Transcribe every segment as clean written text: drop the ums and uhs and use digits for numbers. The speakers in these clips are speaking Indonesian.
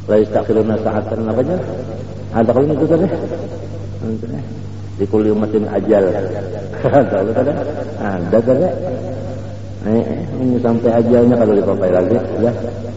La yastakhiruna sa'atan apanya? Ada kalau itu tadi. Di kulli ummatin ajal. Tahu tadi? Ada tadi. Ini sampai ajalnya kalau dipakai lagi ya.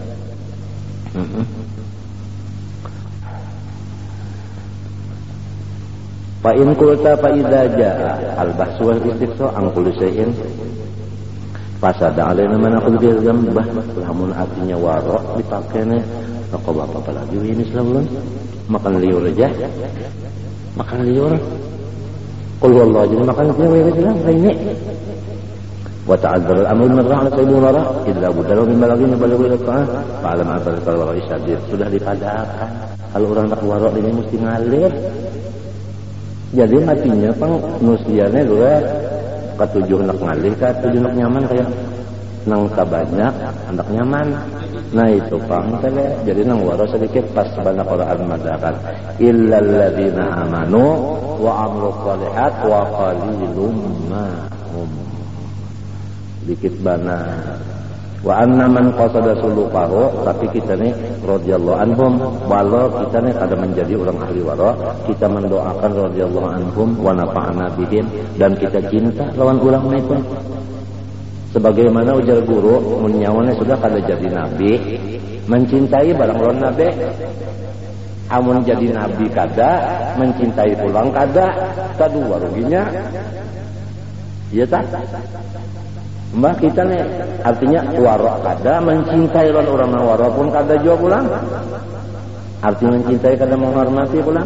Fa in qulta fa idza jaa al-bahsu wal istiqsa an kulli shay'in fasada alaina man aqul bil zambah lamun artinya wara dipakainya kok apa lagi ini Islam makan liur aja makan liur qul wallahu jadi makan liur Islam ini wa ta'azzara al-amru min ra'ala sayyidul wara illa budala min balaghin balagh ila ta'ala fa'alam atal wara isyadir sudah dipadakan kalau orang tak wara ini mesti ngalir. Jadi matinya pang nusiannya gue ketujuh nak ngalih ketujuh nak nyaman kayak nang banyak anak nyaman. Nah itu pang tele jadi nang waro sedikit pas banyak orang madakan illal ladzina amanu wa amilus shalihat wa qalilum ma hum dikit bana wa anna man qasada sulukahu tapi kita nih radhiyallahu anhum walau kita nih kada menjadi orang ahli wara kita mendoakan radhiyallahu anhum wa nafa'na bihim dan kita cinta lawan ulama itu sebagaimana ujar guru munyawane sudah kada jadi nabi mencintai barang lawan nabi amun jadi nabi kada mencintai pulang kada kadua ruginya iya tak Mbak kita nih artinya waro kada mencintai orang waro pun kada jauh pulang artinya mencintai kada menghormati pulang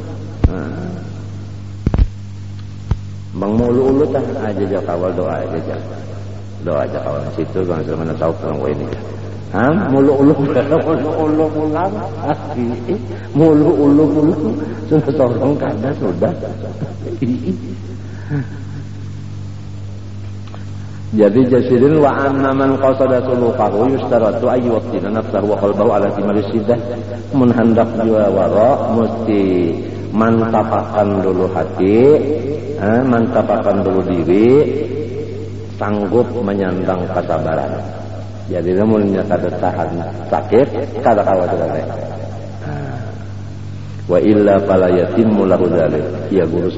bang mulu-ulu tah aja kawal doa aja kawal situ bang mana tahu orang ini mulu-ulu pulang mulu-ulu sudah tolong kada sudah jadi jasirin wa anna man qasada sulukahu yustaratu ayyu waqtina nafsahu wa qalbahu ala timari siddah mun hendak jiwa wara mesti mantapakan dulu hati mantapakan dulu diri sanggup menyandang kesabaran jadi namun kada tahan sakit kada khawatir wa illa fala yatimmu lahu dzalik ya guru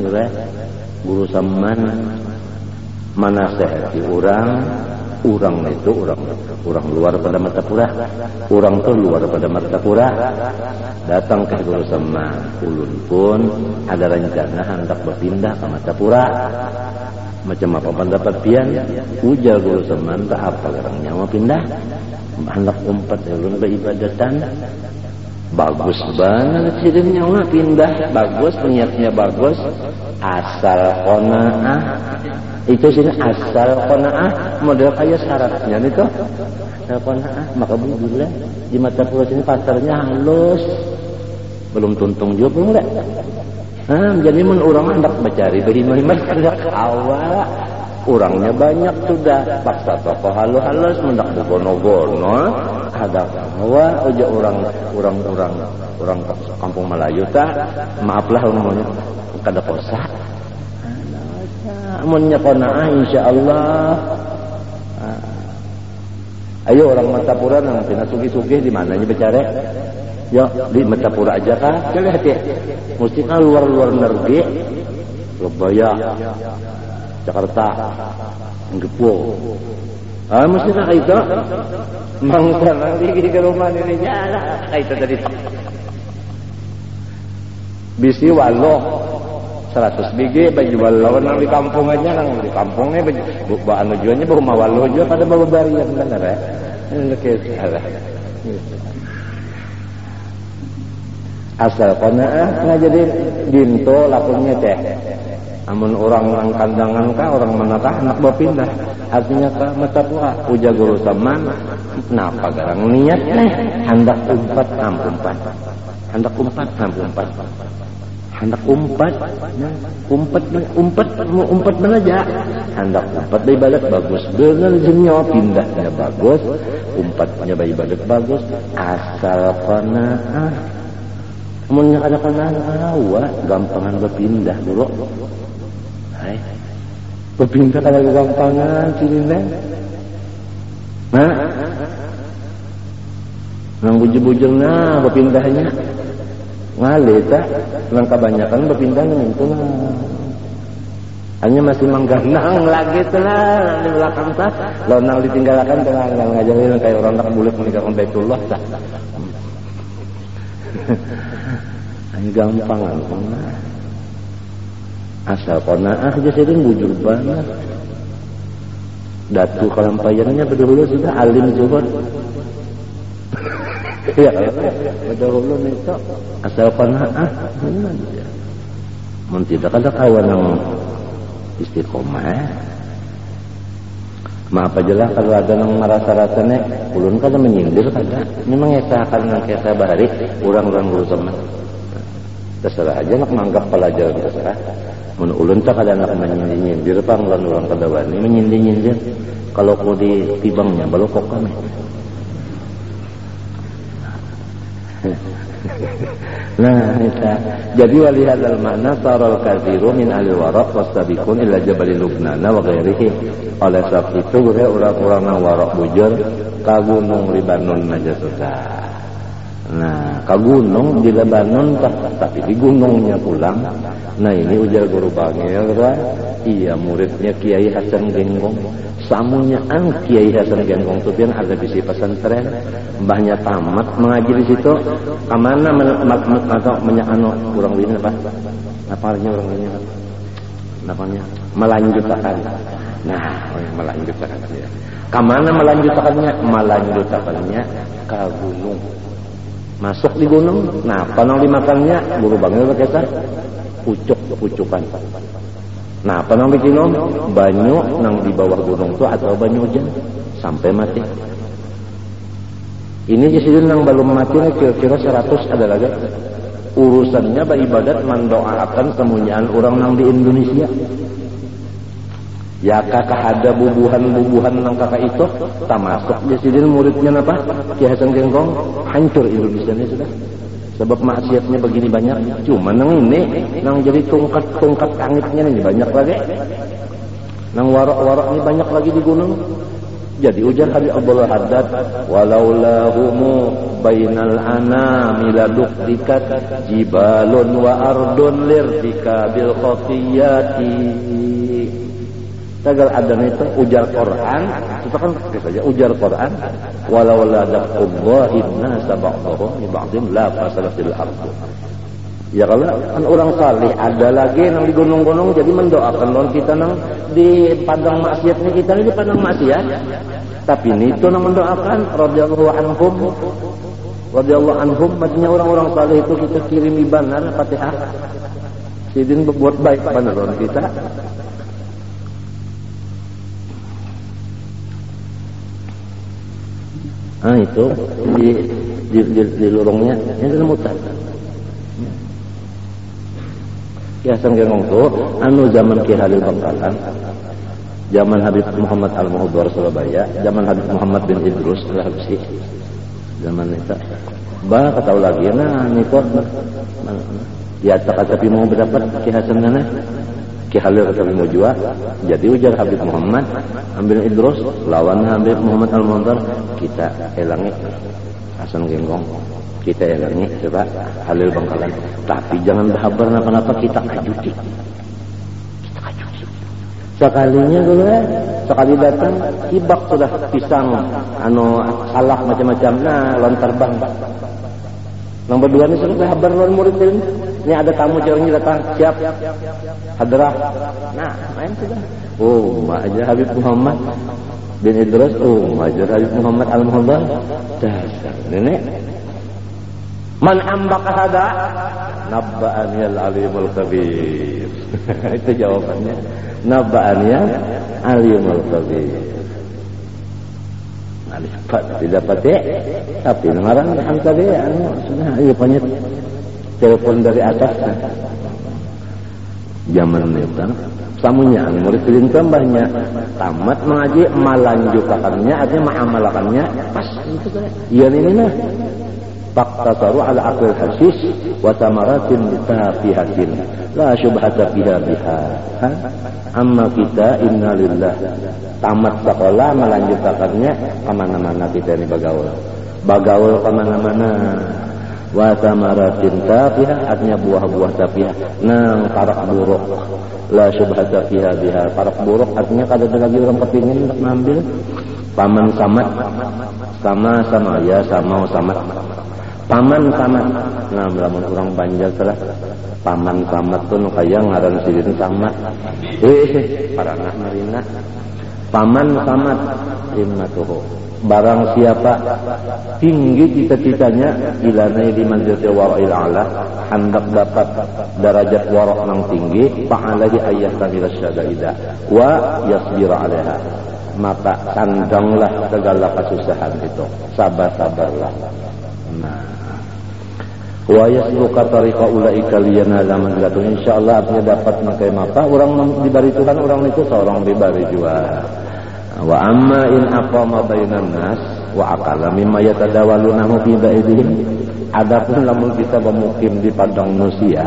samman menasehati orang itu orang luar pada Martapura orang tuh luar pada Martapura datang ke guru sama ulun pun ada rencana hendak berpindah ke Martapura macam apa pendapat pian ujar guru sama tak apa orangnya mau pindah hendak umpat ulun beribadatan bagus banget sidenya mah pindah bagus niatnya bagus asal qanaah itu sini asal qanaah model kayak syaratnya itu asal qanaah maka budullah di Martapura sini pasarnya halus belum tuntung juga belum enggak jadi mun urang hendak mencari beli mah kada kawa orangnya banyak sudah paksa toko halus mendak bogono-bono ada bahwa aja orang kampung Melayu tak maaflah umumnya kada kosa amunnya qanaah insyaallah ayo orang Martapura nang pina sugih-sugih di mananya becare yo di Martapura aja kah coba hati mesti kan luar negeri Surabaya Jakarta Gepul mesti nak itu mangsa nanti ke rumah ini nyala itu tadi bisi walo 100 biji baju walo nang di kampung aja nang di kampungnya baan tujuannya rumah walo juga pada bawa barian benar ya salah asal qanaah nggak jadi dinto lakunya teh amun orang kandangan kah orang manakah anak berpindah artinya kah Martapura uja guru saman napa garang niat hendak umpat umpat menaja hendak umpat dari balat bagus bener jenyo pindahnya bagus umpatnya bayi balat bagus asal qanaah amun ada qanaah gampangan berpindah dulu berpindah kada gampangan sini nah Nang bujur-bujurna berpindahnya ngalih tah, nang kebanyakan berpindah itu nah. Hanya masih mengganang lagi telah di belakang tah, lonang ditinggalkan tengah ngajarin kayak orang tak boleh meninggalkan Baitullah tah. Hanya gampang nah. Asal qanaah aja sering bujur banget. Datu kalampayannya berdahulu sudah alim zuhud. Ya, berdahulu itu asal qanaah. Mun tidak ada kawan yang istiqomah. Maaf aja lah kalau ada yang merasa-rasanya ulun kada menyindir kada. Memang esakan nang kesa bahari urang-urang urusan. Terserah aja nak menganggap pelajaran terserah. Mun ulun tak ada nak menyindir pang urang kada wani menyindir-nyindir. Kalau ku di tibangnya balokok kami. Nah, jadi walihadzal makna saral katsiru min ahli waraq wasabiqun ila jabal Lubnan wa ghairihi. Oleh sebab itu orang-orang yang waraq bujur ka gunung Libanon aja sudah. Nah, ka gunung di Lebanon tapi di gunungnya pulang. Nah, ini ujar guru bangil iya muridnya Kiai Hasan Genggong. Samunyaan Kiai Hasan Genggong Tupian ada bisi pesantren. Mbahnya tamat mengaji di situ. Kamana atau menyano kurang lebih apa? Napalnya orang ini apa? Napalnya melanjutkan. Nah, melanjutkan ya. Kamana melanjutkannya? Melanjutkannya ke gunung. Masuk di gunung. Nah, panang dimakannya guru bangil berkata pucuk-pucukan. Nah, panang dikinom banyu nang di bawah gunung itu atau banyu hujan sampai mati. Ini jadi nang belum mati kira-kira 100 ada lagi. Urusannya beribadat mendoakan kemuliaan orang nang di Indonesia. Ya kakak ada bubuhan nang kakak itu tak masuk. Jadi muridnya apa? Kiai Hasan Genggong hancur Indonesia ini sudah. Sebab maksiatnya begini banyak. Cuma nang ini nang jadi tungkat langitnya ini banyak lagi. Nang warok-warok ini banyak lagi di gunung. Jadi ujar Habib Abdullah Haddad walaulahu bainal anami ladukdikat jibalun wa ardun lirtika bil khafiyati. Tagal adan itu ujar Quran, kita kan saja ujar Quran walau la daqullahi nasa ba'dhum li ba'dhin la fasalatil ardh. Ya kalau kan orang saleh ada lagi yang di gunung-gunung jadi mendoakan non kita nang di padang maksiatnya kita ini di padang maksiat. Tapi ini itu nang mendoakan radhiyallahu anhum maksudnya orang-orang saleh itu kita kirim ibadah Fatihah. Sidin berbuat baik pada non kita. Ah itu di lorongnya ini mutan. Ya Hasan Genggong itu anu zaman Ki Halil Bangkalan, zaman Habib Muhammad Al-Muhdhar Surabaya, zaman Habib Muhammad bin Idrus Al-Habsyi, zaman itu. Bah kata lagi nah niku ya tapi mau berdapat Ki Hasan kana Ki Halil kata mau jual. Jadi ujar Habib Muhammad ambil Idrus lawan Habib Muhammad Al-Muhdhar kita elangi Hasan Genggong. Kita elangi coba Halil Bangkalan. Tapi jangan berhabar apa-apa kita kajuti. Sekalinya dulu sekali datang hibak sudah pisang anu salak macam-macam nah lontar bang. Yang berdua ini sudah berhabar lawan murid ini. Ini ada tamu ceweknya datang siap hadrah. Nah main sudah. Oh aja Habib Muhammad bin Idrus. Oh aja Habib Muhammad Al-Muhdhar. Dasar nenek. Man ambaka hada nabba'ani al-alimul kabir. Itu jawabannya. Nabba'ani al-alimul kabir. Alifat tidak pakai tapi ngarang hantar dia sudah ayo panjat telepon dari atas. Zaman itu samunya murid itu banyak tamat mengaji melanjutkannya artinya mengamalkannya pas itu kan. Iya ini nah. Faqtasaru ala aqil hasis wa tamaratin tafihatin la syubhata biha amma kita innalillah tamat sekolah melanjutkannya kemana-mana kita ini bagaul bagaul kemana-mana. Wa samaratin tafiha, artinya buah-buah tafiha, nang parak buruk, la syubhata fiha biha. Parak buruk artinya kada ada lagi orang kepingin untuk ngambil. Paman samat, sama ya sama samat. Paman samat, nah lamun orang Banjar salah. Paman samat tuh nu kaya ngaran sidin samat. Paranah marina. Paman samat himmatuhu. Barang siapa tinggi cita-citanya ilanai di manzilati wara'il a'la, hendak dapat derajat waraq yang tinggi, fa'alahi ayyatan ila syadaidah wa yasbira 'alaiha. Maka sandanglah segala kesusahan itu, sabar-sabarlah. Nah, wa yasluka tariqa ulaika liyanala manzilatun, insyaallah artinya dapat makai mata orang dibari Tuhan, orang itu seorang dibari juga. Wa amma in aqama bainan nas wa aqala mimma yatadawalunahu fi baidihim. Adapun lamun kita bermukim di padang manusia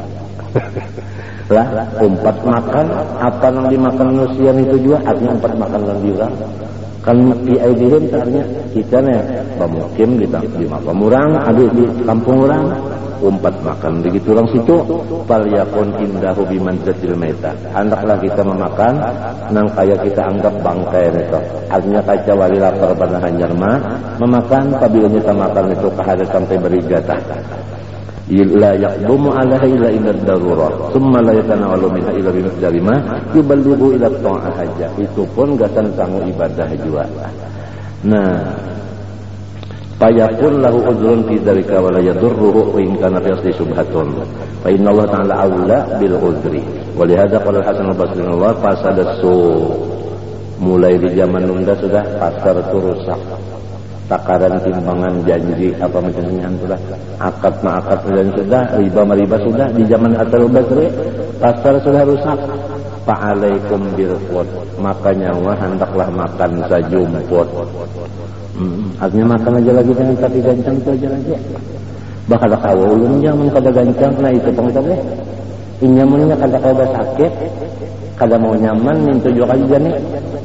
lah umpat makan apa yang dimakan manusia itu juga artinya umpat makan lan diurang kan fi aidihim artinya kita nih bermukim di makam urang ada di kampung urang umpat makan begitu orang situ fal yakun indahu bimanzatil maita, hendaklah kita memakan nang kaya kita anggap bangkai itu, artinya kaca wali lapar pada hanyar mah memakan apabila kita makan itu kahadap sampai berigata la yaqdumu alaiha illa inda darurah thumma la yatanawalu minha illa bimiqdari ma yuballighu ila ta'ah haja. Itu pun gasan tanggung ibadah juga. Nah, fayakun lahu uzrun fi dzalika wa la yadurruhu wa in kana fi asli subhatun fa inna Allah ta'ala aula bil uzri. Wa lihadza qala Hasan al-Basri Allah fasada su, mulai di zaman Nunda sudah pasar itu rusak, takaran timbangan janji apa macamnya sudah akad ma'akad dan sudah riba sudah di zaman Hasan al-Basri pasar sudah rusak. Fa'alaikum bilqut, makanya wah hendaklah makan sajumput. Artinya makan aja lagi jangan tapi gancang itu aja lagi. Bakal kawa ulun jangan kada gancang, nah itu pengetahuan. Inyamunnya kada kawa sakit, kada mau nyaman minta juga aja nih.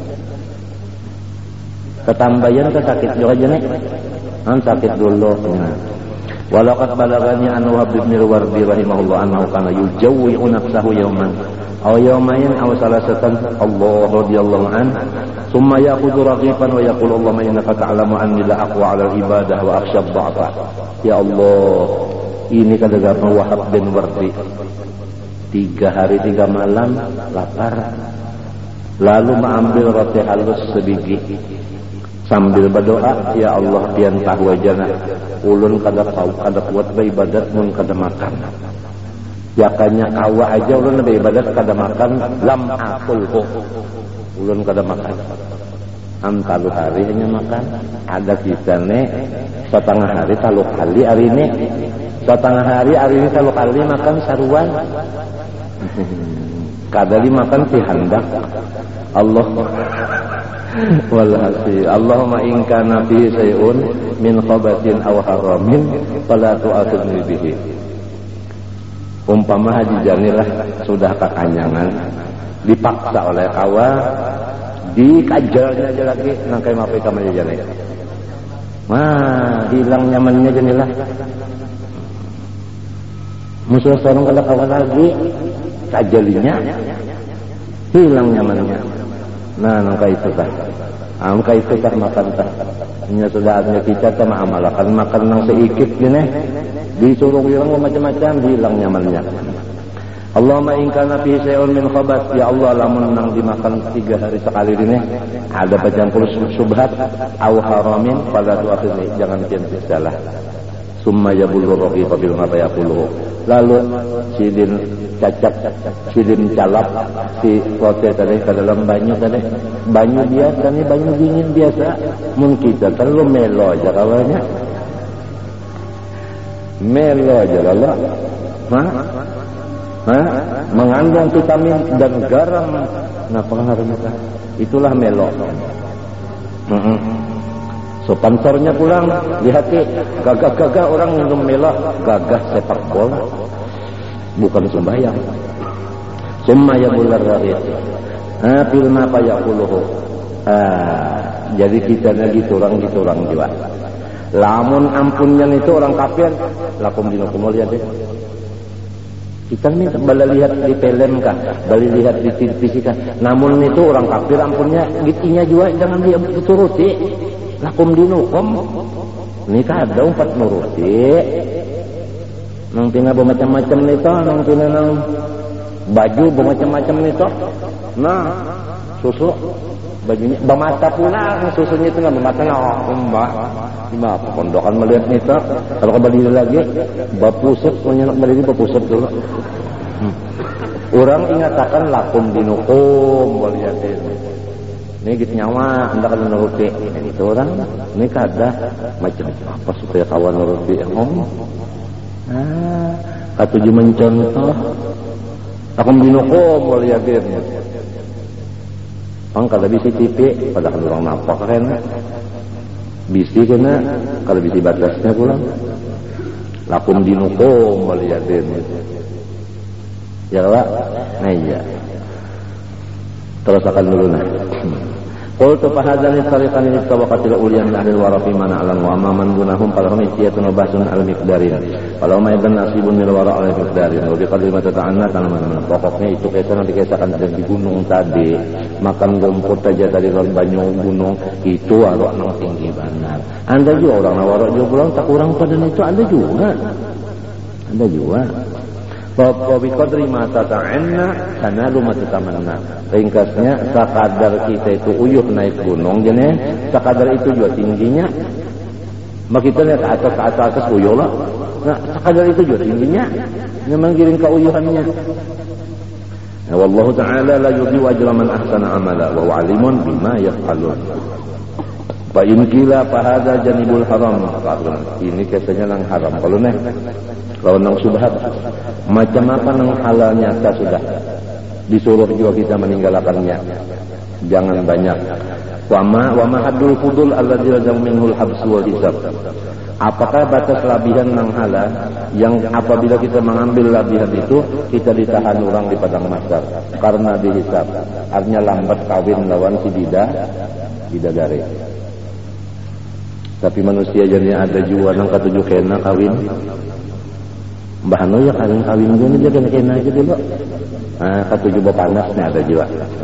Ketambayan ke sakit juga aja nih. Sakit dulu. Nah. Walaqad balagani an Wahb bin Wardi rahimahullah annahu kana yujawwi'u nafsahu yawman aw yawmayn aw salasatan Allah radhiyallahu an thumma ya'khudhu raqifan wa yaqulu Allahumma innaka ta'lamu anni la aqwa 'ala al-ibadah wa akhsha ad-dha'fa. Ya Allah, ini kata Wahb bin Wardi 3 hari 3 malam lapar, lalu mengambil roti halus sebiji sambil berdoa, ya Allah pian tahu wajana ulun kada kuat beribadat mun kada makan. Yakanya kawa aja ulun beribadat kada makan, lam akulhu ulun kada makan. Talu hari hanya makan, ada kisahnya setengah hari talu kali hari ini, setengah hari ini talu kali makan saruan. Kada dimakan si handak Allah. Walhasil Allahumma in kana fi shay'un min khabatin aw haramin fala tu'akhidni bihi. Umpama Haji Janilah sudah kekanyangan dipaksa oleh kawa dikajalnya aja lagi nangkai mape ka Haji Jani. Wah, hilang nyamannya Janilah. Musuh sorong kada kawa lagi kajalinya hilang nyamannya. Nah, nangka itu tah. Angka itu tah makan tah. Nya sudah adanya kita sama amalakan makan nang seikit gini. Disuruh orang macam-macam hilang nyamannya. Allahumma in kana fi shay'un min khabath, ya Allah lamun nang dimakan 3 hari sekali ini ada bercampur subhat aw haramin fala tu'akhidni, jangan kian salah. Summa yabulu raqiqa bil ma yaqulu. Lalu sidin cacap, sidin calap si protes tadi ke dalam banyu tadi. Banyu biasa nih, banyu dingin biasa. Mungkin kita terlalu melo aja kawannya. Melo aja lah. Mengandung vitamin dan garam. Nah pengaruhnya itulah melo. So pansornya pulang, lihat gagah-gagah orang minum melo, gagah sepak bola, bukan sembahyang. Summa yabular rahit. Filma apa yaquluhu. Jadi kita lagi turang juga. Lamun ampunnya itu orang kafir, lakum dinukum lihat deh. Kita nih bala lihat di film kah, bala lihat di TV kah. Namun itu orang kafir ampunnya gitinya juga jangan dia dituruti. Lakum dinukum. Ini kan ada umpat nuruti. Nang tina macam-macam nito, nang tina nang baju macam-macam nito. Nah, susu bajunya bamata pula, susunya itu nggak bamata mbak. Lima pondokan melihat nito. Kalau kembali lagi, bapusep menyenak balik bapusep dulu. Orang ingatakan lakum dinukum waliyatin. Ini gitu nyawa, anda kan nuruti. Ini itu orang, ini kada macam apa supaya kawan nuruti ngomong. Katuju mencontoh, lakum dinukum waliyatin. Kalau bisa TV, padahal orang nampak kan. Bisi kena, kalau bisi batasnya pulang. Lakum dinukum waliyatin. Ya Pak? Nah iya. Terus akan dulu nah. Qultu fa hadzal tariqan li tawaqatil ulyan ahli wara fi mana alam wa amman dunahum fala hum basun al miqdarin. Kalau ma ibn nasibun lil wara al miqdarin wa bi qadri ma tata'anna tanaman. Pokoknya itu kisah nanti kisahkan di gunung tadi, makan rumput aja dari banyu gunung itu arok nang tinggi benar. Anda juga orang nawara juga pulang tak kurang pada itu ada juga. Ada juga. Wa bi qadri ma tata'anna tanalu ma tatamanna. Ringkasnya sakadar kita itu uyuh naik gunung jadi sakadar itu juga tingginya. Makita lihat ke atas uyuh lah. Nah, sakadar itu juga tingginya. Memang giring keuyuhannya. Ya wallahu ta'ala la yudhi'u ajra man ahsana amala wa huwa alimun bima yaf'alun. Fa in qila fa hadza janibul haram. Ini kisahnya nang haram. Kalau nang subhat macam apa nang halal nyata sudah disuruh juga kita meninggalkannya. Jangan banyak. Wa ma haddul fudul alladzi lazam minhul habs wal hisab. Apakah batas labihan nang halal yang apabila kita mengambil labihan itu kita ditahan orang di padang mahsyar karena dihisab. Artinya lambat kawin lawan si bidadari. Tapi manusia jadinya ada juga nang katujuh kena kawin. Mbah no ya kawin gini aja kena aja dulu. Katujuh panasnya ada juga.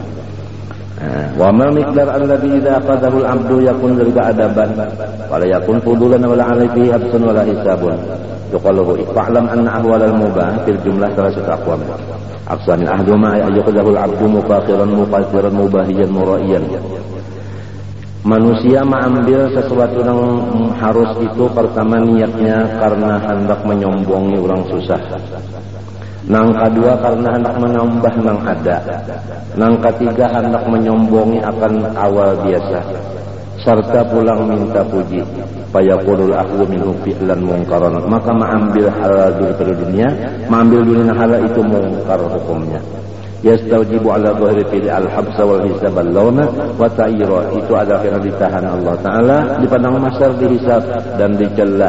Wa ma miqdar alladhi idza aqadahu al-'abdu yakun dzalika adaban wa la yakun fudulan wa la 'alayhi habsun wa la hisabun. Yuqalu fa'lam anna ahwal al-mubah fil jumlah thalathatu aqwam. Aqsam al-ahduma yaqadahu al-'abdu mufakhiran muqaddiran mubahiyan muraiyan. Manusia mengambil sesuatu yang harus itu pertama niatnya karena hendak menyombongi orang susah. Nang kedua karena hendak menambah nang ada. Nang ketiga hendak menyombongi akan awal biasa. Serta pulang minta puji. Fayaqulul ahlu minhu fi'lan mungkaran. Maka mengambil halal daripada dunia, mengambil dunia halal itu mungkar hukumnya. Yastaujibu ala dhahri fil al-habsa wal hisab al-lawna wa ta'ira. Itu ada kena ditahan Allah Ta'ala di padang mahsyar dihisab dan dicela.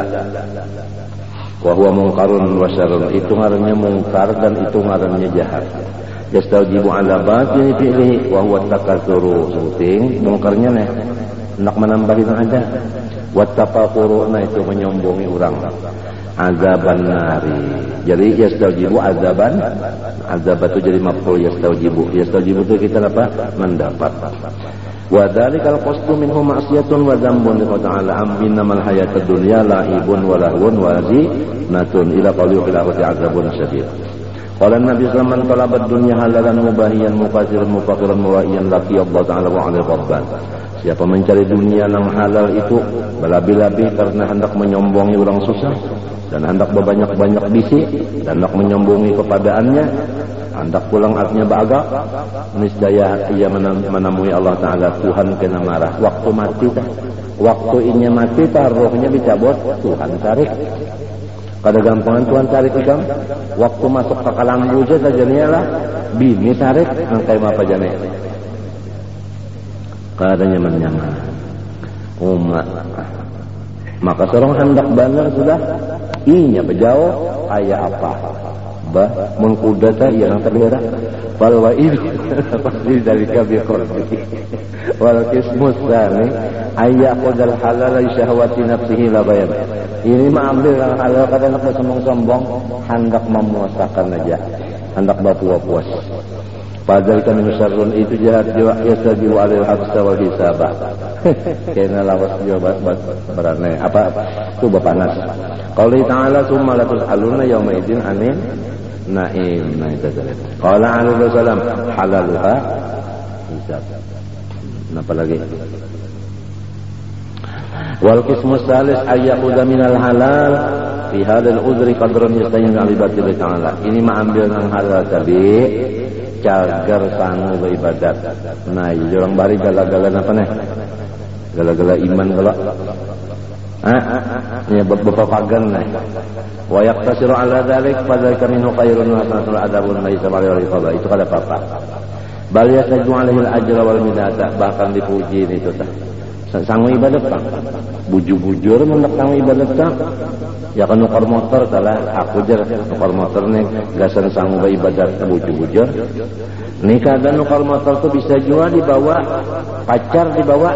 Wa huwa munkarun wa syarrun. Itu ngarannya mungkar dan itu ngarannya jahat. Yastaujibu ala batini fi'lihi wa huwa takatsuru. Penting mungkarnya nih hendak menambahin ada. Wa tafaquru itu menyombongi orang. Azaban nari. Jadi yastaujibu azaban. Azab itu jadi maf'ul yastaujibu. Yastaujibu itu kita apa? Mendapat. Wa dzalikal qasdu minhu ma'siyatun wa dzambun lillahi ta'ala innamal hayatud dunya la'ibun wa lahwun wa zinatun ila qawli khilafati azabun syadid. Qala Nabi sallallahu alaihi wasallam talabad dunya halalan mubahiyan muqasiran mufaqiran muraiyan laqi Allah ta'ala wa 'ala rabban. Siapa mencari dunia yang halal itu berlebih-lebih karena hendak menyombongi orang susah dan hendak berbanyak-banyak bisi dan hendak menyombongi kepadaannya, hendak pulang artinya beragak, niscaya ia menemui Allah Ta'ala. Tuhan kena marah waktu mati tah. Waktu inya mati tah rohnya dicabut, Tuhan tarik. Kada gampangan Tuhan tarik ikam. Waktu masuk ke kalambu saja jadinya lah bini tarik angkai apa jane. Kada nyaman-nyaman umat. Maka seorang hendak benar sudah inya bejauh ayah apa bah mun kuda teh ieu nang terdera wal wa'id pasti dari kabir qurbi wal qismus tsani ayyaqudal halal li syahwati nafsihi la bayan. Ini mah ambil yang halal kadang nak sombong-sombong hendak memuasakan aja, hendak berpuas-puas. Padahal kan syarrun itu jahat jiwa yasabiu alil habsa wal hisaba. Kena lawas jiwa berane apa itu bepanas. Qauli ta'ala summa la tus'aluna yauma idzin anin naim. Nah itu tadi. Qala alaihi wasallam halaluha hisab. Apa lagi? Wal qismus salis ayyakudha minal halal fi hadzal udri qadran yastayin bi ibadatillah ta'ala. Ini mah ambil nang halal tadi cagar sangu beribadat. Nah, orang bari gala-gala apa nih? Gala-gala iman kalau ya berpapagan nih. Wa yaqtasiru ala dzalik fadzalika minhu khairun wa hasanul adabun laisa wal qada. Itu kada apa-apa. Bal yasaju alaihi al-ajra wal minata, bahkan dipuji itu tah. Sangu ibadat Pak. Bujur-bujur mendak sangu ibadat Pak. Ya kan nukar motor salah aku jer nukar motor nih gasan sanggup ibadat bujur-bujur. Nikah dan nukar motor tuh bisa juga dibawa pacar dibawa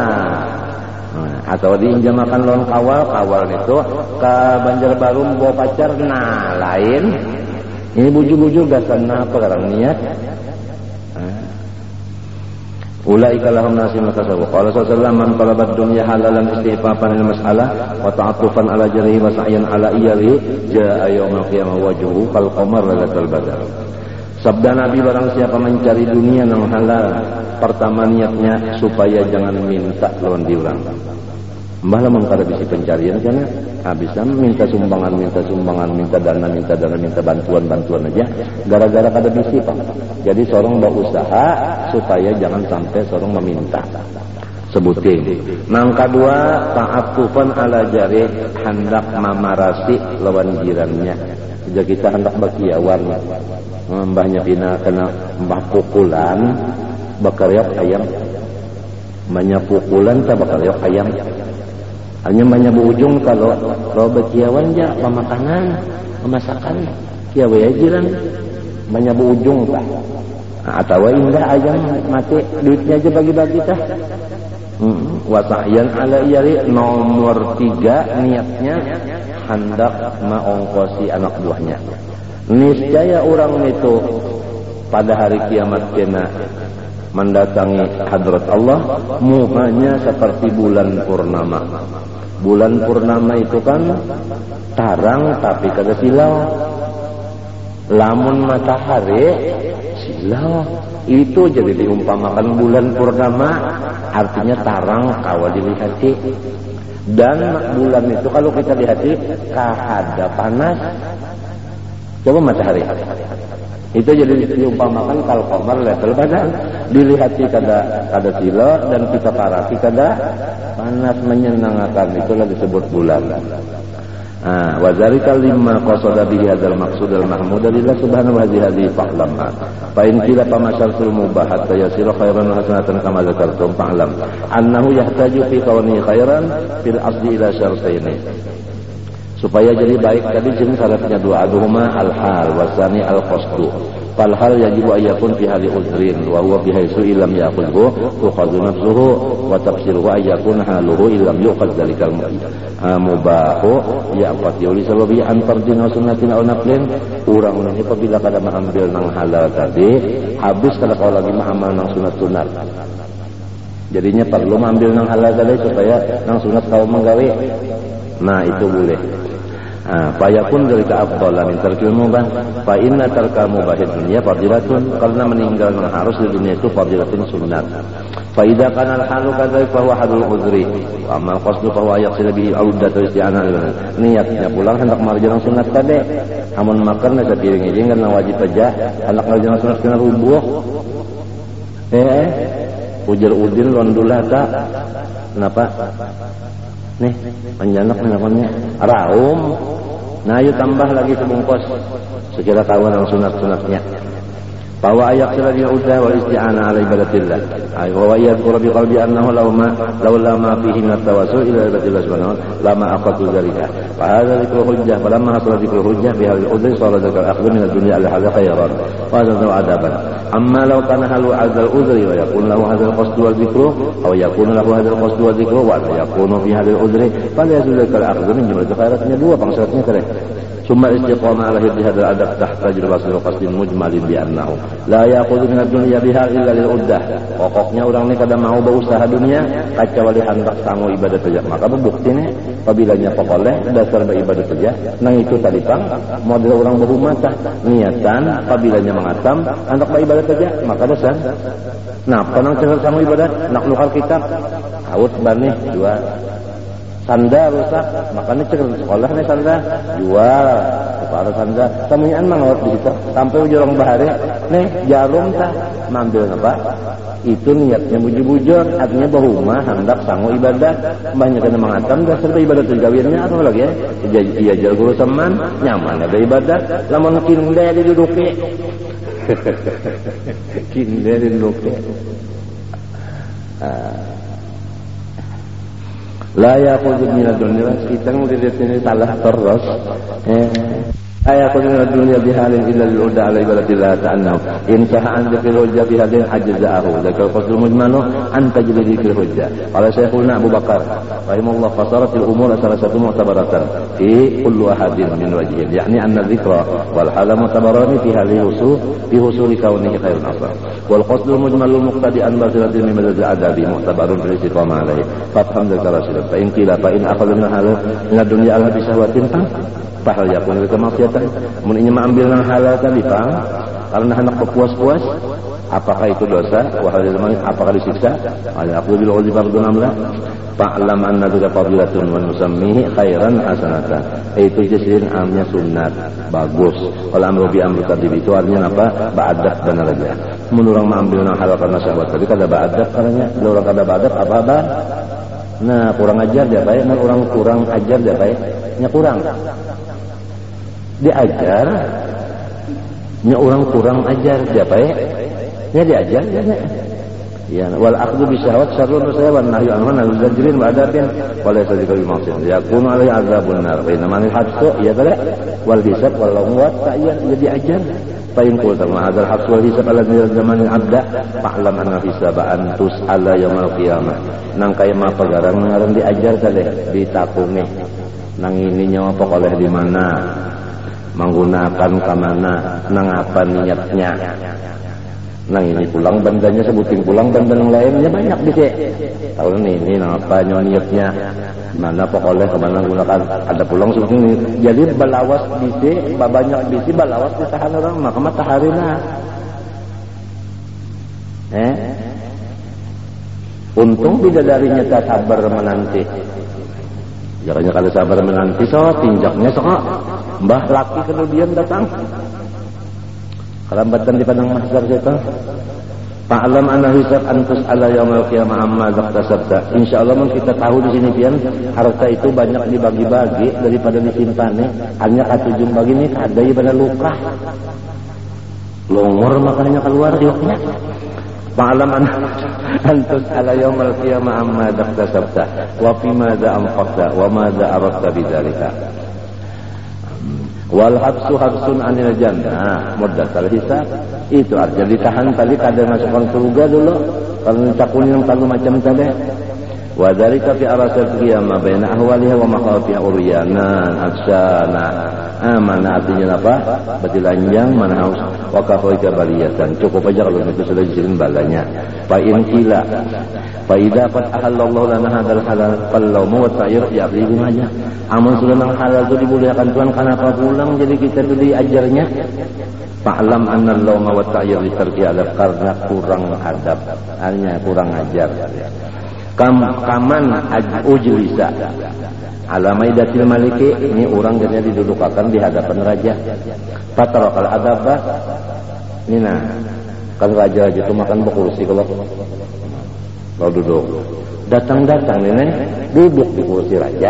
atau diinjam makan lawan kawal itu ke Banjarbaru bawa pacar lain. Ini bujur-bujur gasan apa karang niat. Ulaika lahum nasibun kasabu. Qala sallallahu man talabat dunya halalan istifafan lil mas'alah wa ta'attufan ala jarihi wa sa'yan ala iyali jaa yaumil qiyamah wajhuhu kal qamar lailatul badr. Sabda Nabi, barang siapa mencari dunia yang halal, pertama niatnya supaya jangan minta lawan diurang. Mbah lamun kada bisi pencarian kana bisa minta sumbangan, minta dana, minta bantuan aja gara-gara kada bisi Pak. Jadi sorong berusaha supaya jangan sampai sorong meminta. Sebutin. Nang kedua, ta'attufan ala jari, hendak mamarasi lawan jirannya. Jadi kita hendak bakiawan. Mbahnya pina kena mbah pukulan, bakariak ayam. Mbahnya pukulan tak bakariak ayam. Hanya banyak berujung kalau berkiawan ya pemakanan, pemasakan, kiawe jiran banyak berujung Pak. Atau indah ayam mati duitnya aja bagi-bagi tah. Wasa'yan ala iyari nomor 3 niatnya hendak mengongkosi anak buahnya. Niscaya orang itu pada hari kiamat kena mendatangi hadrat Allah muhanya seperti bulan purnama. Bulan purnama itu kan tarang tapi kada silau. Lamun matahari silau. Itu jadi diumpamakan bulan purnama, artinya tarang kawa dilihati. Dan bulan itu kalau kita lihati kahada panas. Coba matahari. Itu jadi diumpamakan kal qamar lailatul badr, dilihati kada silau dan kita parati kada panas menyenangkan, itulah disebut bulan. Wa dzalika limma qasada bihi hadzal maqsud al mahmud lillah subhanahu wa ta'ala fa'lam. Fa in qila famashartul mubahat yasiru khairan wa hasanatan kama dzakartum fa'lam annahu yahtaju fi kauni khairan fil asli ila syartaini. Supaya jadi baik tadi jenis syaratnya dua, aduhuma al-hal wasani al-qasdu. Fal hal yajibu ayyakun fi hali uzrin wa huwa bihaisu illam ya'khudhu tukhadhu nafsuhu wa tafsiruhu ayyakun haluhu illam yuqad dzalikal mubahu ya'qati li sababi an fardin wa sunnatin aw naflin. Urang ini apabila kada mengambil nang halal tadi habis kada kau lagi mengamal nang sunat-sunat. Jadinya perlu mengambil nang halal tadi supaya nang sunat kau menggawe. Nah itu boleh. Fayakun dari keafdalan min tarkil mubah. Fa inna tarkal mubahin dunya fadilatun, karena meninggal yang harus di dunia itu fadilatun sunnat. Fa idza kana al-halu kadzalik fa huwa hadul uzri. Wa amma qasdu fa huwa yaqsid bihi al-uddatu isti'ana. Niatnya pulang hendak marjana sunat tadi. Amun makan nasa piring aja kan wajib aja. Hendak marjana sunat kena rubuh. Ujar udin londulah tak. Kenapa? Nih, panjanak menakonnya raum. Nah, ayo tambah lagi sebungkus. Sekira tahu yang sunat-sunatnya. bahwa ayat selain udah wal isti'anah ala ibadatillah wa yadhkuru bi qalbi annahu laula ma fihi min at-tawassul ila ibadatillah subhanahu lama aqatu dzalika fa hadha dzikru hujjah falamma hasala dzikru hujjah bi hadhihi al-udhr sara dzikru akhdhu min ad-dunya ala hadha khairan wa hadha adaban amma law kana halu adzal udhri wa yakun lahu hadzal qasd wal dzikru aw yakun lahu hadzal qasd wal dzikru wa yakunu fi hadzal udhri fala yazul dzikru akhdhu min jumlah khairatnya dua pangsatnya keren. Summa istiqamah ala hidhi hadzal adab tahta jurbasil qasdin mujmalin bi annahu la yaqulu min ad-dunya biha illa lil uddah. Pokoknya orang ini kada mau berusaha dunia kecuali hendak sanggup ibadah saja. Maka buktinya apabila pokoleh dasar beribadah saja nang itu tadi pang model orang berumata niatan apabila mengatam hendak beribadah saja maka dasar. Nah, penang cenah sanggup ibadah nak nukar kitab kaut bani dua sanda rusak makanya cek sekolah nih sanda jual para sanda samunyaan mangawat di situ sampai ujung bahari nih jarum tah mambil apa itu niatnya bujur-bujur artinya bahuma hendak sanggup ibadah banyak yang mengatam dasar ibadah tergawirnya atau lagi ya iya jual guru teman nyaman ada ibadah lamun kindeh diduduki kindeh diduduki la yaqulu min ad-dunya kita ngelihat ini salah terus ayaqulu min ad-dunya bihalin illa lil-udda ala ibadatillah ta'annahu in saha an dzikr hujjah fi hadin ajza'ahu dzakal qasdul mujmalu an tajli dzikr hujjah qala syekhuna Abu Bakar rahimahullah fasaratil umur salah satu mu'tabaratan fi kulli ahadin min wajhin yakni anna dzikra wal hala mu'tabarani fi hali husuli kaunihi khairun asar wal qasdul mujmalu muqtadi an basiratin min madzal adabi mu'tabarun fil istiqamah alaihi fatham dzakara fa in qila fa in akhadha min halal min ad-dunya ala bisahwatin pahal yakun itu kemaksiatan mun ieu ambil nang halal tadi pang karena hendak berpuas-puas apakah itu dosa wahal zaman apakah disiksa ala aku bil uzi fardun amla fa'lam anna dzaka fadilatun wa nusammihi khairan hasanatan itu jisirin amnya sunat bagus kalau amru bi amru tadi itu artinya apa ba'adat benar aja mun urang ambil nang halal karena syahwat tadi kada ba'adat karena orang kada ba'adat apa nah kurang ajar dia baik mun orang kurang ajar dia baik nya kurang diajar nya orang kurang ajar dia baik nya diajar ya wal akhdhu bi syahwat syarrun wa wan nahyu anhu al-zajrin wa adabin wa laysa dzikru bi ma'siyah yakunu alaihi azabun nar wa inna man al-habsu ya bala wal hisab wal lawat ta'yan jadi ajar fa in qulta ma hadzal habsu wal hisab ala zaman al-abda fa'lam anna hisaba an tus'ala yaumil qiyamah nang kaya mah pegarang ngaran diajar teh ditakungi nang ini nyawa pokoleh di mana menggunakan ke mana nang apa niatnya nang ini pulang bandanya sebutin pulang banda yang lainnya banyak bisa tahun ini nang apa niatnya mana pokoleh ke mana gunakan ada pulang sebutin jadi balawas bisa banyak bisa balawas ditahan orang maka mataharina untung bidadarinya tak sabar menanti jangan kalau sabar menanti so tinjaknya so mbah laki kemudian datang kelambatan di padang mahsyar setan fa'lam anna hisab antus ala yaumil qiyamah amma zaktasabta insyaallah mun kita tahu di sini pian harta itu banyak dibagi-bagi daripada disimpan hanya katujung bagi ini kada pada luka longor makanya keluar yuknya fa'lam antus ala yaumil qiyamah amma zaktasabta wa fi madza anfaqta wa madza aradta bidzalika wal habsu habsun anil jannah muddatal hisab itu artinya ditahan tadi kada masukkan surga dulu kalau cakunin kalau macam tadi wa dzalika fi arasat qiyamah baina ahwaliha wa makhawatiha uryanan aksana mana artinya apa betilanjang mana haus wa kafaika baliyatan cukup aja kalau itu sudah dijadiin balanya fa in qila fa idza qad ahallallahu lana hadzal halal fallahu wa ta'ir ya beli aja amun sudah nang halal itu dibolehkan Tuhan kenapa pulang jadi kita itu diajarnya fa'lam anna al-lawma wa ta'ir li tarki adab karena kurang adab artinya kurang ajar kaman ujlisa ala maidatil maliki ini orang jadinya didudukakan di hadapan raja patrakal adabah ini nah kalau raja itu makan berkursi kalau duduk datang ini duduk di kursi raja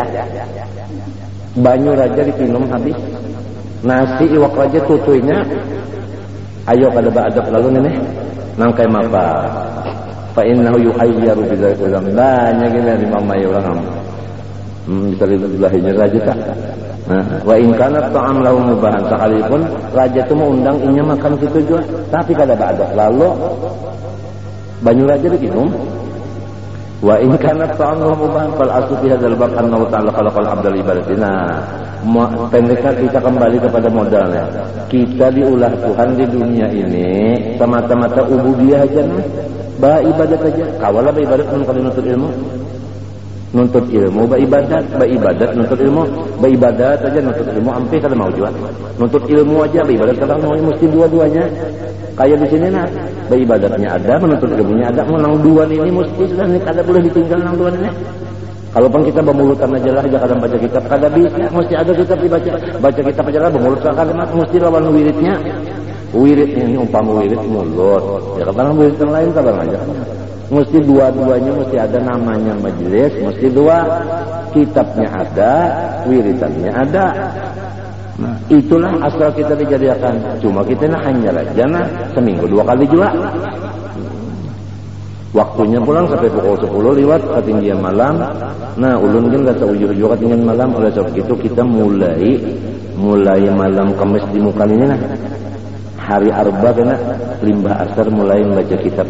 banyu raja dipinum habis nasi iwak raja tutuinya Ayo kada ba'adab lalu nenek nangkai mapa. Fa innahu yu'ayyaru bidzalika ulam. Banyak gini di mama ya orang. Bisa dilahinya raja tak. Wa in kana ta'am lahu mubahan sekalipun raja itu mau undang inya makan situ juga, tapi kada ba'adab lalu banyu raja dikinum. Wa in kana ta'am lahu mubahan fal aslu fi hadzal bab annahu ta'ala khalaqal abda li ibadatina. Pendekar kita kembali kepada modalnya. Kita diulah Tuhan di dunia ini semata-mata ubudiyah aja nah. Ba ibadat aja. Kawalah ba ibadat kalau nuntut ilmu. Nuntut ilmu ba ibadat nuntut ilmu. Ba ibadat aja nuntut ilmu ampe kada mau jual. Nuntut ilmu aja ba ibadat kada mau mesti dua-duanya. Kayak di sini nah, ba ibadatnya ada, menuntut ilmunya ada, menang dua ini mesti sudah kada boleh ditinggal nang dua ini. Kalau pun kita bermulutan aja lah, jangan baca kitab, kada bisa, mesti ada kitab dibaca. Baca kitab aja lah, bermulut kalimat, mesti lawan wiridnya. Wiridnya ini umpama wirid mulut. Ya kadang wirid yang lain kadang aja. Mesti dua-duanya, mesti ada namanya majelis, mesti dua. Kitabnya ada, wiridannya ada. Nah, itulah asal kita dijadikan. Cuma kita nah hanya aja nah, seminggu 2 kali juga. Waktunya pulang sampai pukul 10 lewat ketinggian malam. Nah, ulun kan gak seujur-ujur ketinggian malam. Oleh sebab itu kita mulai malam Kamis di muka ini nah. Hari Arba kena limbah asar mulai membaca kitab.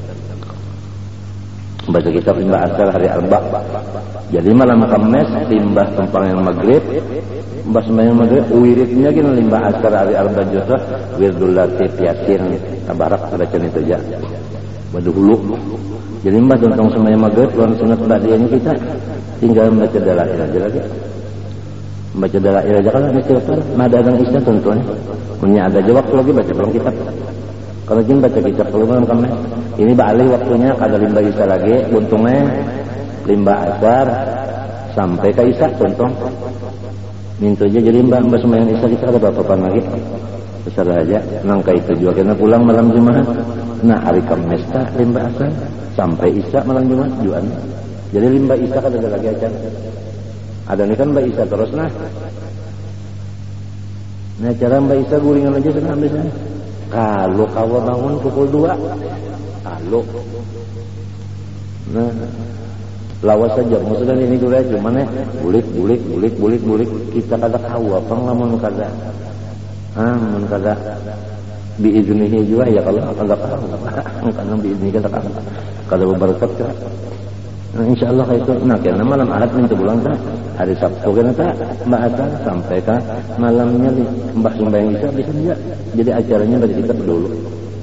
Baca kitab limbah asar hari Arba. Jadi malam Kamis limbah tempang yang maghrib. Mbah sembahyang maghrib wiridnya kan limbah asar hari Arba juga. Wirdul Latif Yasin tabarak baca itu aja. Badhulu. Jadi mbah tentang sembahyang maghrib lawan sunat ba'diyahnya kita tinggal membaca dalail aja lagi. Membaca dalail aja kan mesti betul. Madadang isya tentunya. Punya ada aja waktu lagi baca belum kitab. Kalau jin baca kitab belum malam Kamis. Ini balik waktunya kada limbah isya lagi, untungnya limbah asar sampai ke isya contoh. Minta aja jadi mbah sembahyang isya kita ada berapa lagi. Besar aja nangka itu juga kena pulang malam Jumat. Nah hari Kamis tak limbah asar sampai isya malam Jumat juan. Jadi limbah isya kan ada lagi aja. Ada nih kan mbak isya terus nah. Nah cara mbak isya guringan aja sudah habisnya. Kalau kau bangun pukul 2, kalau nah lawas saja. Maksudnya ini dulu aja cuman bulik kita kada kau apa ngamun kada. Mun kada biiznihi juga ya kalau kada kau. Karena biizni kada berberkat kan. Nah, insyaallah itu nah karena malam Ahad minta pulang tak hari Sabtu kan tak mbak asal sampai ke malamnya mbah sembahyang isya bisa juga jadi acaranya bagi kita berdulu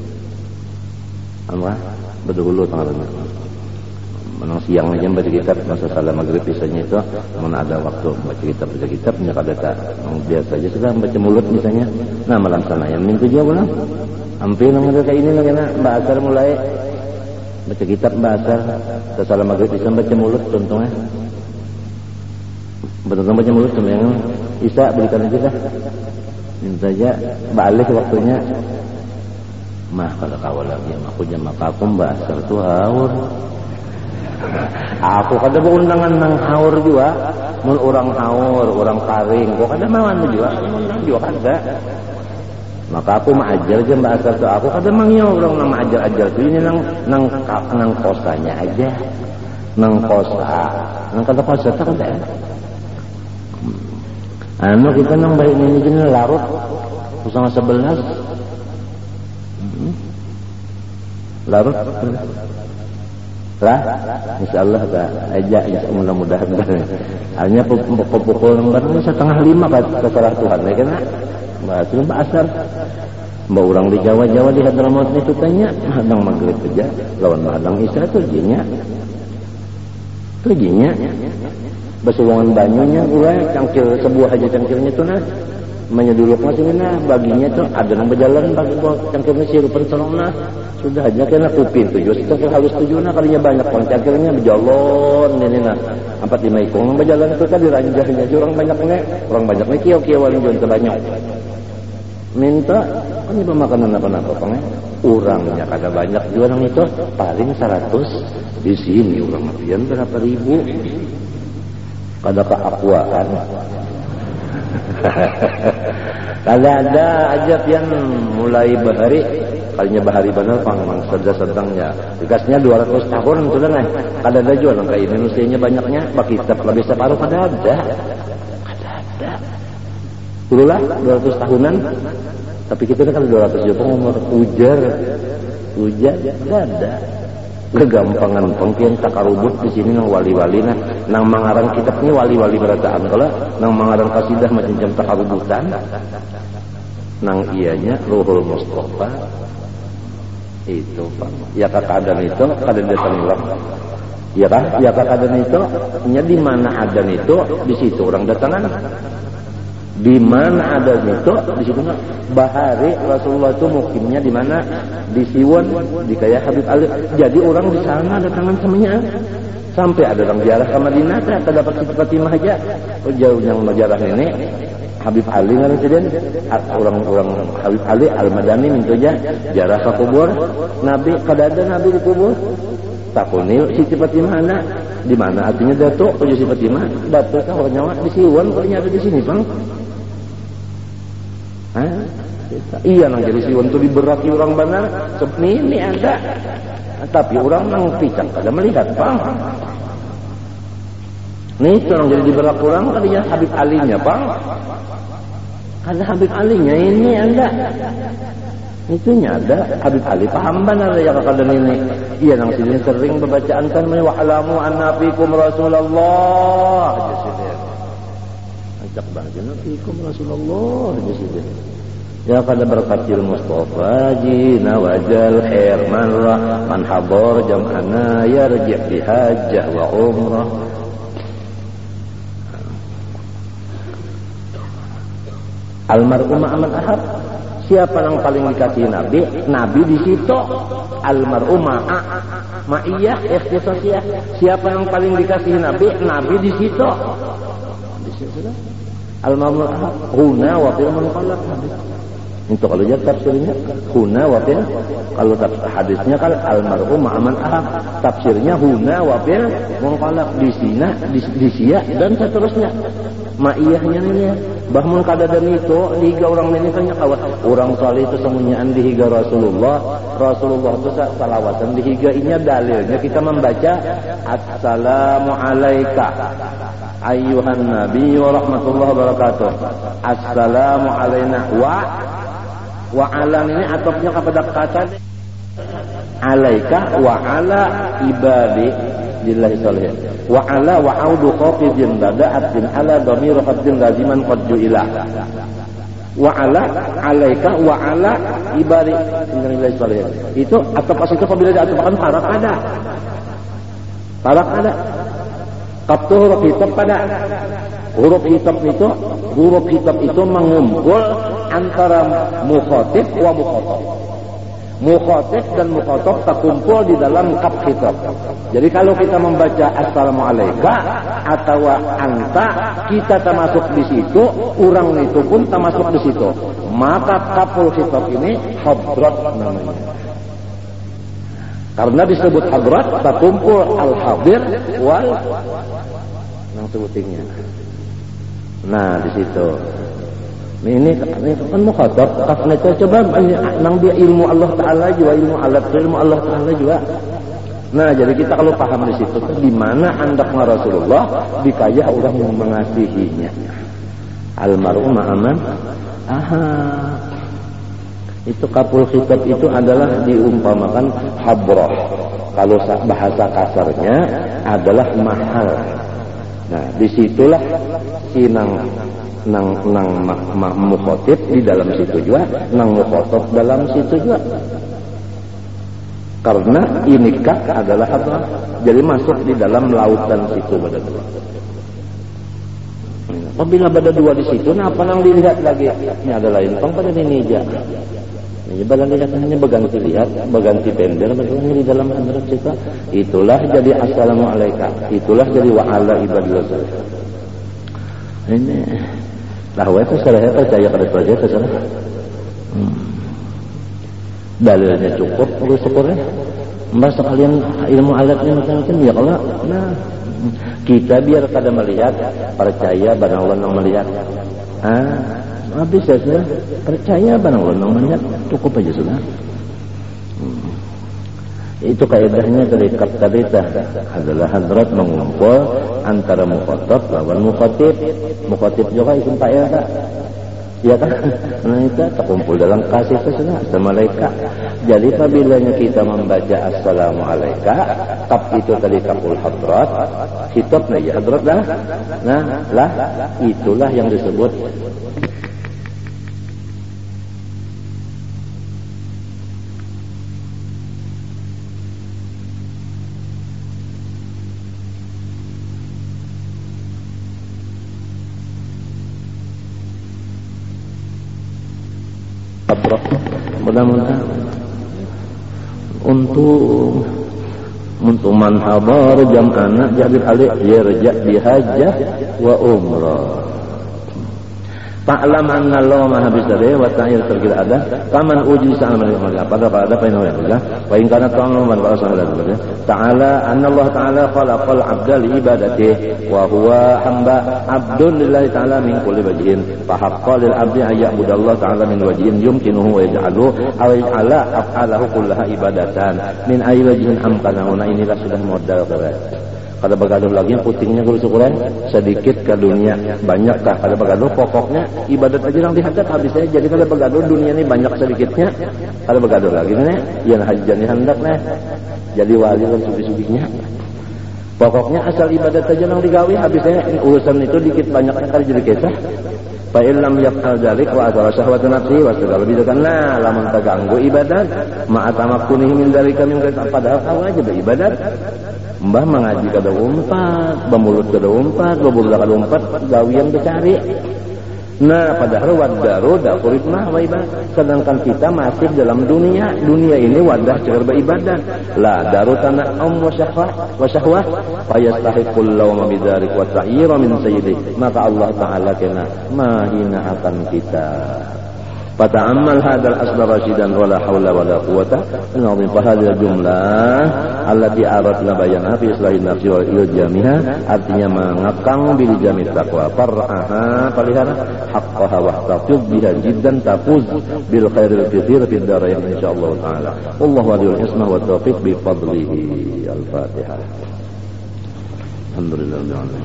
berdulu tanggalnya menang siang aja bagi kita masa salat maghrib biasanya itu mana ada waktu baca kitab punya kada tak biasa aja sudah baca mulut misalnya nah malam sana yang minta juga pulang hampir nang ada kayak ini lagi nak mbak asal mulai baca kitab bahasa sesalah maghrib bisa baca mulut contohnya betul-betul baca mulut cuma yang bisa berikan aja dah minta aja balik waktunya mah kalau kawal lagi aku jam aku bahasa itu haur aku kada berundangan nang haur juga mun orang haur orang karing kok kada mawan juga undang juga kada. Maka aku mengajar aja mbak asal tuh aku kadang mangyo orang nama ajar tuh ini nang kosanya aja nang kata kosa tak ada kita nang baik ini jenis larut 11 larut lah insyaallah tak aja mudah-mudahan hanya pukul nomor 4:30 ke salah Tuhan ya kan bahasa asar mbak orang di Jawa di Hadramaut itu tanya hadang maghrib aja lawan hadang isya tujuannya besulungan banyunya gue cangkir sebuah aja cangkirnya tuh nah menyeduluk masih nah baginya tuh ada yang berjalan bagi cangkirnya sirupan tolong nah sudah aja kena kupin tujuh setelah halus tujuh nah kalinya banyak orang cangkirnya berjalan ini nah 4-5 ikung berjalan itu kan diranjahnya orang banyaknya kiau-kiauan jual terbanyak minta kan ini pemakanan apa-apa pengen orangnya kada banyak jualan itu paling 100 di sini orang mafian berapa ribu kada keakuan Kalau ada ajab yang mulai bahari, kalinya bahari benar pang sedang-sedangnya. Dikasihnya 200 tahun sudah nih. Kada ada jual kayak Indonesia banyaknya, bagi kitab lebih separuh kada ada. Dululah 200 tahunan. Tapi kita kan 200 juta umur ujar kada ada. Kegampangan pengkian takarubut di sini nang wali-wali nang mangarang kitabnya wali-wali berataan kalau nang mangarang kasidah macam takarubutan nang ianya Ruhul Mustafa itu Pak ya kakadang itu kada datang ulang ya kan ya kakadang itu nya di mana adan itu di situ orang datangan di mana ada itu di situ bahari Rasulullah itu mukimnya di mana di Siwon di kayak Habib Ali jadi orang di sana datangan semuanya sampai ada orang ziarah ke Madinah tak dapat Fatimah aja jauh yang ziarah ini Habib Ali kan presiden orang-orang Habib Ali Al-Madani minta aja ziarah ke kubur Nabi kada ada Nabi di kubur takunil Siti Fatimah anak di mana artinya datuk Siti Fatimah datuk kan orang nyawa di Siwon kalau ada di sini bang. Iya nang jadi siwan itu diberati orang benar ini ada tapi orang nang picak kada melihat bang nih itu nang jadi diberati orang kalinya Habib Alinya bang ada Habib Alinya ini ada itunya ada Habib Ali paham benar ya kakak ini iya nang sini sering berbacaan kan wa'alamu anna fikum Rasulullah ajak banget fikum Rasulullah ya pada berkatil Mustafa jina wajal khair marrah man habar jam'ana yarji' bihajjah wa umrah almar'u ma'aman ahab siapa yang paling dikasihi Nabi Nabi di situ almar'u ma'iyah ikhtisasiyah siapa yang paling dikasihi Nabi Nabi di situ almar'u ahab huna wa fil munqalab itu kalau dia tafsirnya huna wa fil kalau hadisnya kan almar'u ma'aman ahab tafsirnya huna wa fil munqalab di sina di sia dan seterusnya ma'iyahnya ini bahmun kadadan itu higa orang ini tanya kawan orang salih itu semuanyaan di higa Rasulullah itu salawatan di higa ini dalilnya kita membaca assalamu alayka ayyuhan nabi wa rahmatullahi wa barakatuh assalamu alayna wa ala ini atofnya kepada kata alaika wa ala ibadi lillahi salihin wa ala wa audu qafidin bada'atin ala dhamir qadin laziman qad ju'ila wa ala alaika wa ala ibadi lillahi salihin itu atau pas itu apabila diatofkan parak ada kaptu huruf hitab pada huruf hitab itu mengumpul antara mukhatib wa mukhatab mukhatib dan mukhatab terkumpul di dalam kaf hitab jadi kalau kita membaca assalamualaikum atau anta kita termasuk di situ orang itu pun termasuk di situ maka kaful hitab ini hadrat namanya karena disebut hadrat terkumpul al-hadir wal yang sebutingnya nah di situ ini kan mukhatab karena itu coba nang dia ilmu Allah Taala juga ilmu Allah Taala juga nah jadi kita kalau paham di situ di mana hendaknya Rasulullah dikaya orang yang mengasihinya almar'u ma'aman itu kapul khitab itu adalah diumpamakan habrah kalau bahasa kasarnya adalah mahal nah disitulah si nang mukhatib di dalam situ juga nang mukhatab dalam situ juga karena ini kak adalah apa jadi masuk di dalam lautan situ pada dua apabila pada dua di situ nah apa yang dilihat lagi ini ada lain pang pada ini aja ini badan lihat hanya berganti lihat berganti pendel bagaimana di dalam hadrat kita itulah jadi assalamualaikum itulah jadi wa'ala ibadillah ini lahwa itu saya percaya pada saja terserah dalilnya cukup syukurnya mbak sekalian ilmu alatnya macam-macam ya kalau nah Kita biar kada melihat, percaya barang Allah nang melihat. Habis saja percaya barang Allah nang melihat, cukup aja sudah. Itu kaidahnya dari kata adalah hadrat mengumpul antara mukhatab lawan mukhatib. Mukhatib juga isim fa'il tak? Ya kan? Nah itu terkumpul dalam kasih tersebut sama malaikat. Jadi apabila kita membaca assalamualaikum, tab itu tadi kapul hadrat, hitobnya ya hadrat lah. Nah lah itulah yang disebut mudah-mudahan untuk man habar jam anak jadi alik yarja bihajah wa umrah. Fa'lam anna Allah maha bisari wa ta'ir terkira ada kaman uji sa'amal pada painu ya wa in kana ta'ala man rasulullah ta'ala anna Allah ta'ala khalaqal 'abda li ibadatihi wa huwa hamba 'abdun lillahi ta'ala min kulli wajhin fa haqqal lil 'abdi ayya'budallaha ta'ala min wajhin yumkinuhu wa yaj'alu aw yaj'ala af'alahu kullaha ibadatan min ayyi wajhin amkanahu. Nah inilah sudah modal kada begaduh lagi putingnya guru syukuran sedikit ke dunia banyakkah kada begaduh pokoknya ibadat aja yang dihadat habisnya jadi kada begaduh dunia ini banyak sedikitnya kada begaduh lagi nih yang hajjani hendak nih jadi wali dan sufi-sufinya pokoknya asal ibadat aja yang digawi habisnya urusan itu dikit banyaknya kada jadi kisah fa illam yaf'al dzalik wa atara syahwatu nafsi wa sadar bidakan la lamun terganggu ibadat ma atamakkunihi min dzalika min padahal kau aja beribadat. Mbah mengaji kada umpat, bemulut kada umpat, bebudak kada umpat, gawian becari. Nah, padahal wadaru dakurit mah ibadah. Sedangkan kita masih dalam dunia ini wadah cegar beribadat. La daru tana'um wa syahwah wa yastahiqul lawma bidzalik wa ta'ira min sayyidi. Maka Allah Ta'ala kena mahina akan kita. Fata'ammal hadal asla rasyidan wala hawla wala quwata illa billah. Hadhihi jumlah allati aradna bayana fi islahin nafsi wal iljamiha artinya mengakang bil jami' taqwa far'aha palihara haqqaha wa taqib biha jiddan tafuz bil khairil katsir fid darain insyaallah taala. Wallahu waliyul husna wa taufiq bi fadlihi. Al-Fatihah. Alhamdulillah rabbil alamin.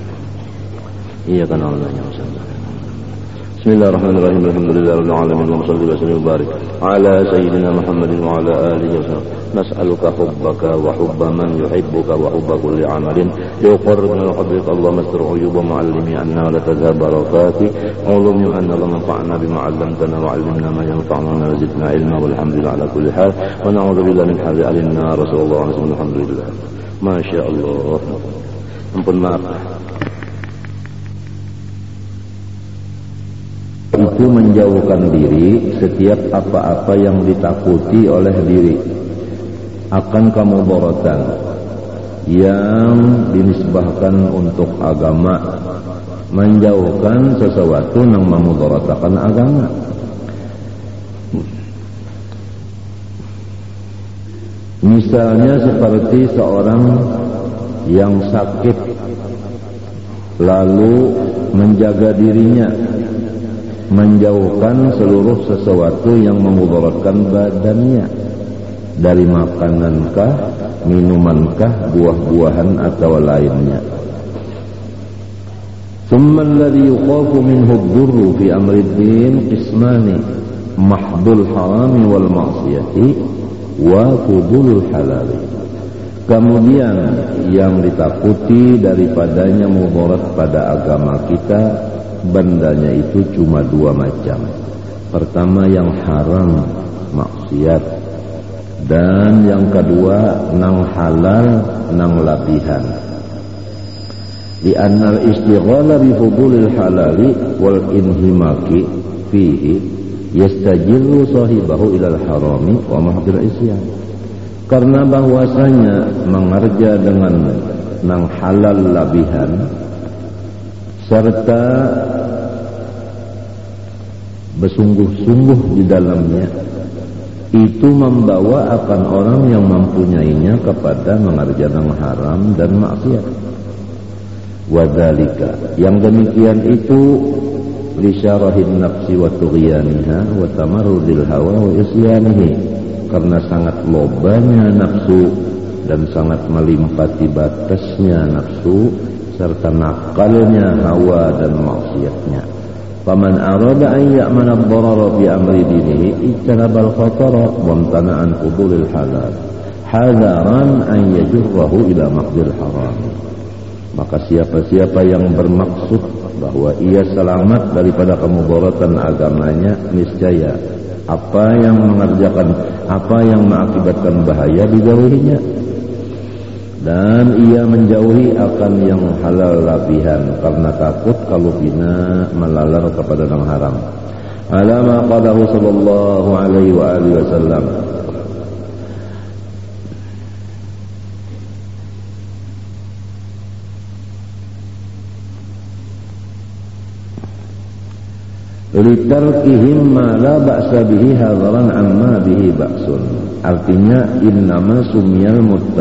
Iya kan Allah ya Allah. Bismillahirrahmanirrahim. Alhamdulillahirabbil alamin wa sallallahu alaihi wa barik ala sayyidina Muhammadin wa ala alihi wasallam. Nas'aluka hubbaka wa hubba man yuhibbuka wa hubba kulli amalin yuqarribuna hadratika Allahumma astur uyuba muallimi anna la tazhab barakati ulum anna la manfa'na bima 'allamtana wa 'allimna ma yanfa'una wa zidna ilma walhamdulillah ala kulli hal wa na'udzu billahi min hadhihi al-nar. Rasulullah alhamdulillah. Masyaallah. Ampun maaf. Itu menjauhkan diri setiap apa-apa yang ditakuti oleh diri akan kemudaratan yang dinisbahkan untuk agama, menjauhkan sesuatu yang memudaratakan agama. Misalnya seperti seorang yang sakit lalu menjaga dirinya, menjauhkan seluruh sesuatu yang memudaratkan badannya dari makanankah, minumankah, buah-buahan atau lainnya. Tsumma alladhi yukhafu minhu ad-durru fi amri ad-din qismani mahdul harami wal ma'siyati wa fudulul halali. Kemudian yang ditakuti daripadanya mudarat pada agama kita, bandanya itu cuma dua macam. Pertama yang haram, maksiat, dan yang kedua nang halal, nang labihan. Di annal istighala bi fudulil halali wal inhimaki fihi yastajiru sahibahu ilal harami wa mahdil isyan. Karena bahwasanya mengerja dengan nang halal labihan serta bersungguh-sungguh di dalamnya, itu membawa akan orang yang mempunyainya kepada mengerjakan haram dan maksiat. Wadhalika, yang demikian itu lisyarahin nafsi wa tughyaniha wa tamarrudil hawa wa isyanihi, karena sangat lobanya nafsu dan sangat melimpati batasnya nafsu serta nakalnya hawa dan maksiatnya. Faman arada an ya'mana ad-darara bi amri dinihi ijtanaba al-khatara wa amtana'a an fudulil halal hadaran an yajurrahu ila maqdil haram. Maka siapa-siapa yang bermaksud bahwa ia selamat daripada kemudaratan agamanya, niscaya apa yang mengakibatkan bahaya dijauhinya, dan ia menjauhi akan yang halal labihan karena takut kalau bina melalar kepada yang haram. Alama qadahu sallallahu alaihi wa alihi wasallam, litarkihim ma la ba'sa bihi hadaran amma bihi ba'sun. Artinya innama sumiyal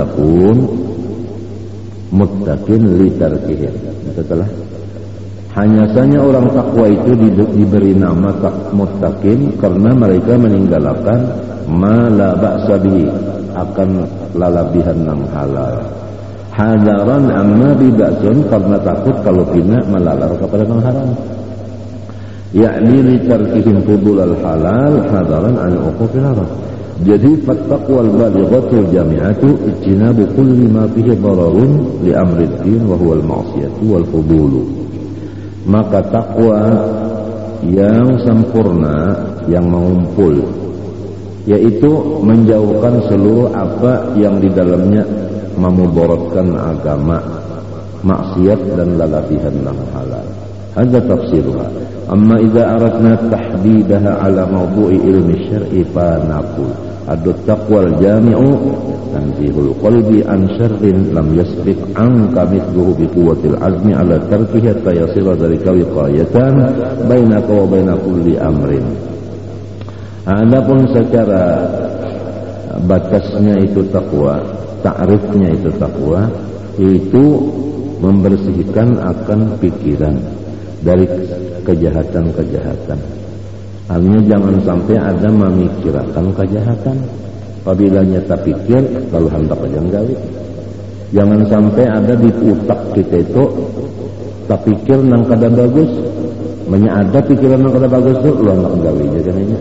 muttaqin litarkihim. Setelah hanya saja orang takwa itu diberi nama muttaqin karena mereka meninggalkan ma la ba'sa bihi, akan lalabihan yang halal. Hadaran amma bihi ba'sun, karena takut kalau bina melalar kepada yang haram. Yakni litarkihim fudul al-halal hadaran an uquqil haram. Jadi fattaqwal balighatul jami'atu ijtinabu kulli ma fihi dararun li amri ad-din wa huwa al-ma'siyatu wal fudulu. Maka takwa yang sempurna, yang mengumpul, yaitu menjauhkan seluruh apa yang di dalamnya memudaratkan agama, maksiat dan lalabihan yang halal. Hadza tafsiruha. Amma idza aradna tahdidaha ala mawdu'i ilmi syar'i fa naqul ad-taqwal jami'u tanzihul qalbi an syarrin lam yasbiq anka mithluhu bi quwwatil azmi ala tarkihi hatta yasira dzalika wiqayatan bainaka wa baina kulli amrin. Adapun secara batasnya itu takwa, ta'rifnya itu takwa, yaitu membersihkan akan pikiran dari kejahatan-kejahatan. Artinya jangan sampai ada memikirkan kejahatan. Apabila nyata pikir, lalu hendak yang gawe. Jangan sampai ada di utak kita itu tak pikir nang kada bagus, ada pikiran nang kada bagus itu, lalu hendak gawe jadinya.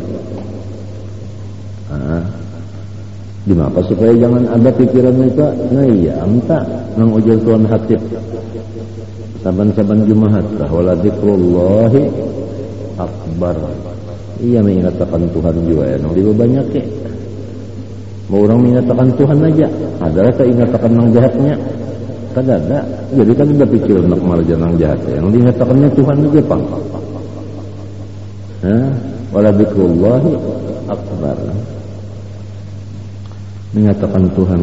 Dimana supaya jangan ada pikiran itu, nah iya, entah nang ujar Tuhan Hatib. Saban-saban Jumat wala dzikrullahi akbar. Iya mengingatkan Tuhan juga ya. Lebih banyak ya. Mau orang mengingatkan Tuhan aja, adalah tak ingatkan nang jahatnya. Kan ada. Jadi kan udah pikir nak marja nang jahat ya. Yang diingatkannya Tuhan aja pang. Wala dzikrullahi akbar. Mengingatkan Tuhan.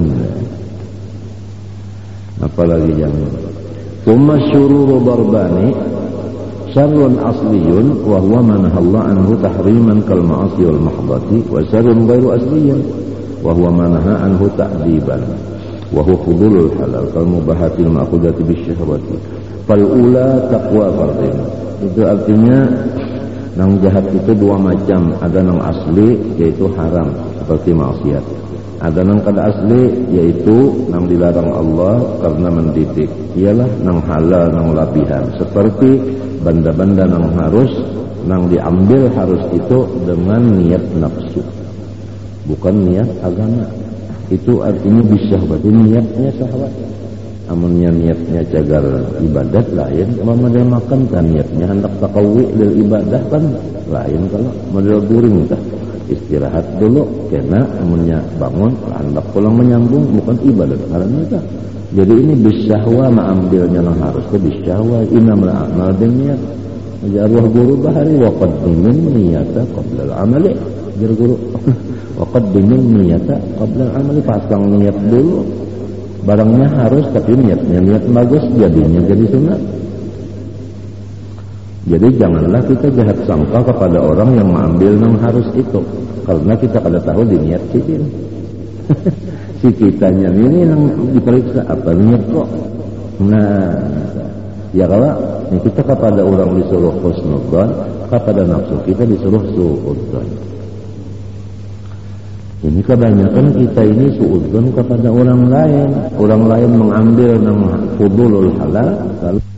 Apalagi yang Thumma syururu darbani syarrun asliyun wa huwa ma nahallahu anhu tahriman kal ma'asi wal mahdati, wa syarrun ghairu asliyyin wa huwa ma naha anhu ta'diban wa huwa fudulul halal kal mubahatil ma'khudati bisyahwati. Fal ula taqwa fardin. Itu artinya nang jahat itu dua macam, ada nang asli yaitu haram seperti maksiat. Ada nang kada asli yaitu nang dilarang Allah karena mendidik, ialah nang halal nang labihan, seperti benda-benda nang harus nang diambil harus itu dengan niat nafsu, bukan niat agama. Itu artinya bisyahwat, niatnya syahwat. Amunnya niatnya cagar ibadat lain, model makan kan niatnya hendak taqawi lil ibadah kan lain. Kalau model guring tah istirahat dulu karena amunnya bangun hendak pulang menyambung, bukan ibadat karena itu. Jadi ini bisyahwa mengambilnya yang harus ke bisyahwa inamal a'mal binniyat. Jarwah guru bahari wa qaddimin niyata qabla al-amali. Jar guru wa qaddimin niyata qabla al-amali, pasang niat dulu. Barangnya harus tapi niat bagus jadinya jadi sunat. Jadi janganlah kita jahat sangka kepada orang yang mengambil yang harus itu, karena kita kada tahu di niat kita. Si kitanya ini yang diperiksa apa niat kok. Nah, Ya kalau kita kepada orang disuruh husnudzon, kepada nafsu kita disuruh suudzon. Ini kebanyakan kita ini suudzon kepada orang lain. Orang lain mengambil nama fudulul halal, lalu